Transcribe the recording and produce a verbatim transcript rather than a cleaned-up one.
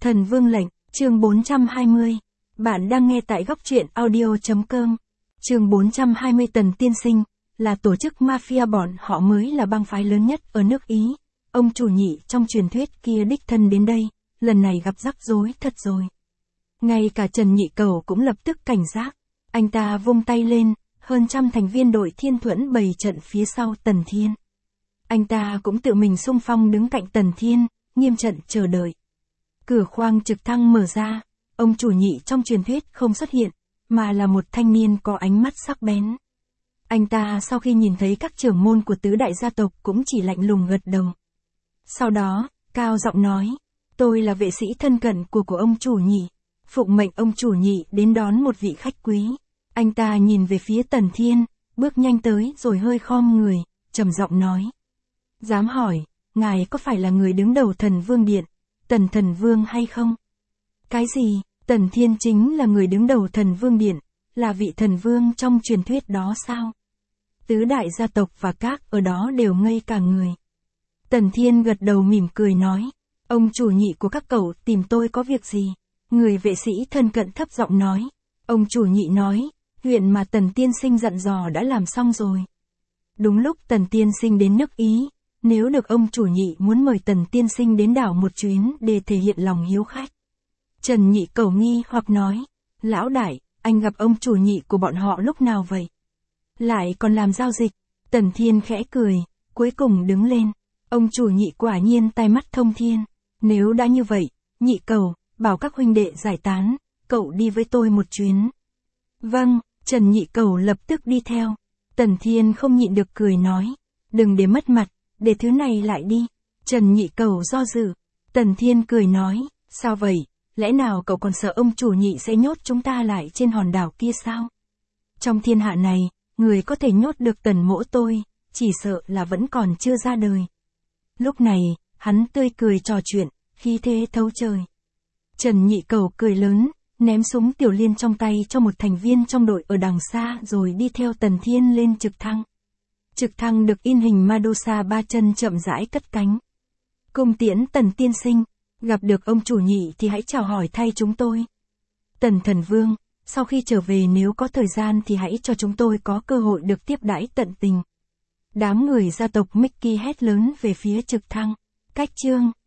Thần Vương lệnh, chương bốn trăm hai mươi. Bạn đang nghe tại góc truyện audio chấm com. Chương bốn trăm hai mươi Tần Tiên Sinh, là tổ chức mafia, bọn họ mới là bang phái lớn nhất ở nước Ý. Ông chủ nhị trong truyền thuyết kia đích thân đến đây, lần này gặp rắc rối thật rồi. Ngay cả Trần Nhị Cẩu cũng lập tức cảnh giác. Anh ta vung tay lên, hơn trăm thành viên đội Thiên Thuẫn bày trận phía sau Tần Thiên. Anh ta cũng tự mình xung phong đứng cạnh Tần Thiên, nghiêm trận chờ đợi. Cửa khoang trực thăng mở ra, ông chủ nhị trong truyền thuyết không xuất hiện, mà là một thanh niên có ánh mắt sắc bén. Anh ta sau khi nhìn thấy các trưởng môn của tứ đại gia tộc cũng chỉ lạnh lùng gật đầu. Sau đó, cao giọng nói, tôi là vệ sĩ thân cận của của ông chủ nhị, phụng mệnh ông chủ nhị đến đón một vị khách quý. Anh ta nhìn về phía Tần Thiên, bước nhanh tới rồi hơi khom người, trầm giọng nói. Dám hỏi, ngài có phải là người đứng đầu Thần Vương Điện, Tần Thần Vương hay không? Cái gì? Tần Thiên chính là người đứng đầu Thần Vương Điện, là vị thần vương trong truyền thuyết đó sao? Tứ đại gia tộc và các ở đó đều ngây cả người. Tần Thiên gật đầu mỉm cười nói, ông chủ nhị của các cậu tìm tôi có việc gì? Người vệ sĩ thân cận thấp giọng nói. Ông chủ nhị nói, chuyện mà Tần Tiên Sinh dặn dò đã làm xong rồi. Đúng lúc Tần Tiên Sinh đến nước Ý, nếu được ông chủ nhị muốn mời Tần Tiên Sinh đến đảo một chuyến để thể hiện lòng hiếu khách. Trần Nhị Cẩu nghi hoặc nói, lão đại, anh gặp ông chủ nhị của bọn họ lúc nào vậy? Lại còn làm giao dịch. Tần Thiên khẽ cười, cuối cùng đứng lên. Ông chủ nhị quả nhiên tai mắt thông thiên. Nếu đã như vậy, Nhị Cẩu, bảo các huynh đệ giải tán, cậu đi với tôi một chuyến. Vâng, Trần Nhị Cẩu lập tức đi theo. Tần Thiên không nhịn được cười nói, đừng để mất mặt, để thứ này lại đi. Trần Nhị Cẩu do dự. Tần Thiên cười nói, sao vậy, lẽ nào cậu còn sợ ông chủ nhị sẽ nhốt chúng ta lại trên hòn đảo kia sao? Trong thiên hạ này, người có thể nhốt được Tần mỗ tôi, chỉ sợ là vẫn còn chưa ra đời. Lúc này, hắn tươi cười trò chuyện, khí thế thấu trời. Trần Nhị Cẩu cười lớn, ném súng tiểu liên trong tay cho một thành viên trong đội ở đằng xa rồi đi theo Tần Thiên lên trực thăng. Trực thăng được in hình Medusa ba chân chậm rãi cất cánh. Cung tiễn Tần Tiên Sinh, gặp được ông chủ nhị thì hãy chào hỏi thay chúng tôi. Tần Thần Vương, sau khi trở về nếu có thời gian thì hãy cho chúng tôi có cơ hội được tiếp đãi tận tình. Đám người gia tộc Mickey hét lớn về phía trực thăng. Cách chương